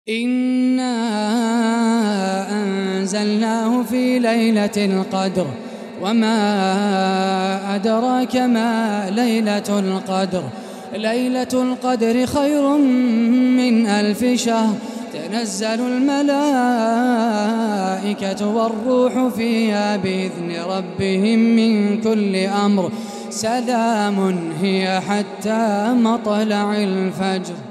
إنا أنزلناه في ليلة القدر وما أدراك ما ليلة القدر. ليلة القدر خير من 1000 شهر. تنزل الملائكة والروح فيها بإذن ربهم من كل أمر. سلام هي حتى مطلع الفجر.